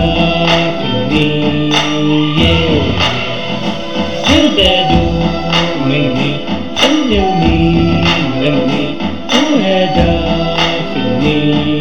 داخلني يربدوا مني خلوني غني وهدافني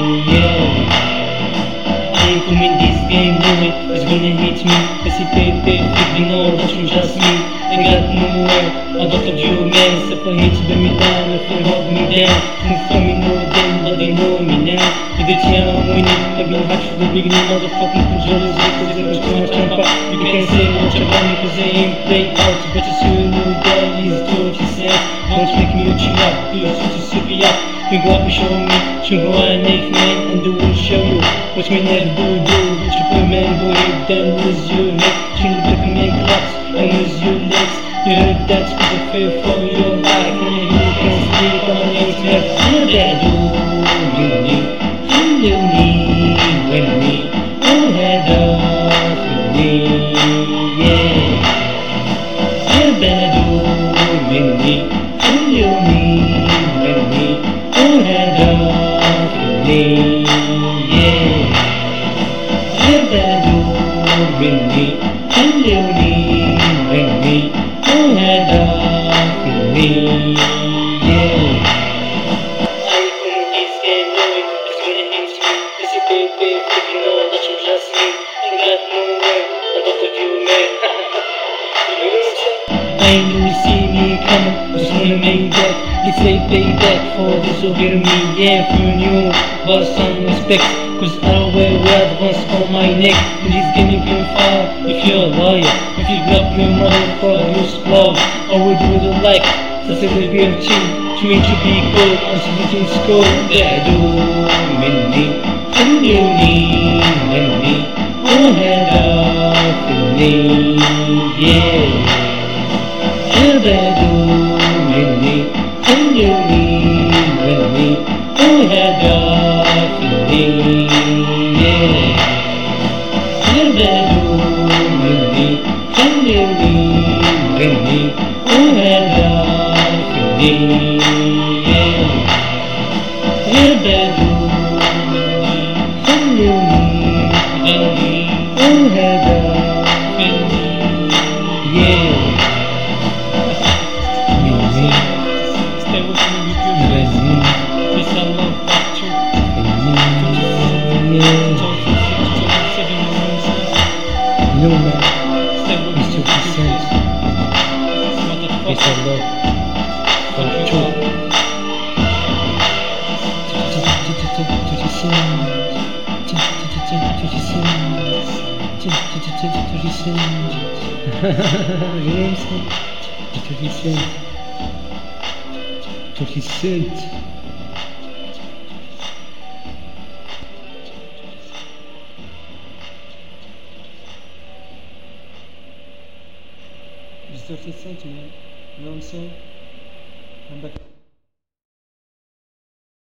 Come in this game, knowing it's gonna hit me. Hesitate, thinking all that you just me. Ain't got nowhere, I thought of you, man. Separate, bring me down, if they hold me down. Come for me, know them, but they know me now. If it's young, winning, I've been hot from the beginning. Motherfucking controllers, because it was too much jump out. You can't say much about me, cause they ain't played out. But you still know that is what you said. Don't make me what you like, do it to super yacht. You go up and show me, you go on next man, and do will show you. What me never do, what you put man, go ahead, then lose your neck. You need to man claps, and lose your legs. You heard that's cause I feel for your life. And you can sleep on the internet. You're bad, you need, when me, oh head off with me, yeah. You're bad, when me, you need, when me, oh head off with me, yeah. You're bad, when me, when me, oh head off with me, yeah. I know you see me coming, just wanna make that. It's a payback for this over me, yeah. For you, but some respect, cause I don't wear red ones on my neck. In this game you can fire if you're a liar. If you grab your mother for your love, or would you really like to say the real thing? To me to be cold, and so you can score. That do me, and you need me, oh head off with me, yeah. You're bad, me, and you need me, oh head off with me, yeah. You're bad, me, and you need me, oh head off with me, yeah. You're bad, me, and you need me, oh head off with me, yeah. Stay with me with your blessing. This I love back to no man. Stay with me with your blessing. This I love back to cent. It's 30 cents, man. You know what I'm saying? I'm back.